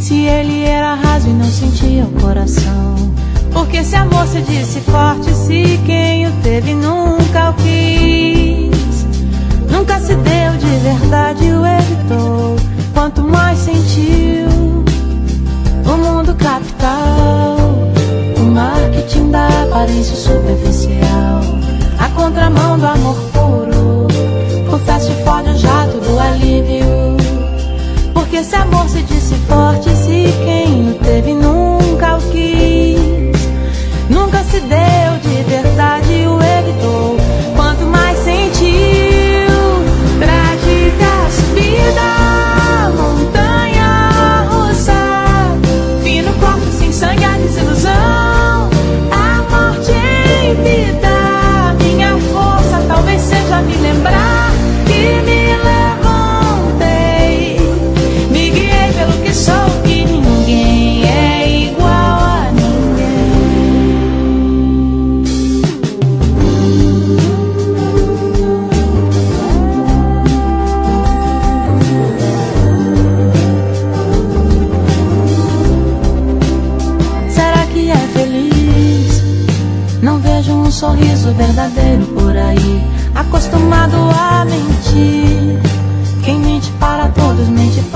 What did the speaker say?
se ele era raso e não sentia o coração? Porque se amor se disse forte, se quem o teve nunca o quis, nunca se deu de verdade, o evitou, quanto mais sentiu o mundo capital, o marketing da aparência superficial, a contramão do amor puro, o fast food, o jato do alívio. Porque se amor se disse forte, se quem o teve nunca o quis, nunca se deu de verdade, o evitou, quanto mais sentiu. Trágica subida, montanha russa, fino corpo sem sangue, a desilusão, a morte em vida. Minha força talvez seja me lembrar que me levantei, me guiei pelo que sou, que ninguém é igual a Será que é feliz? Não vejo um sorriso verdadeiro por aí, acostumado a mentir. Quem mente para todos mente para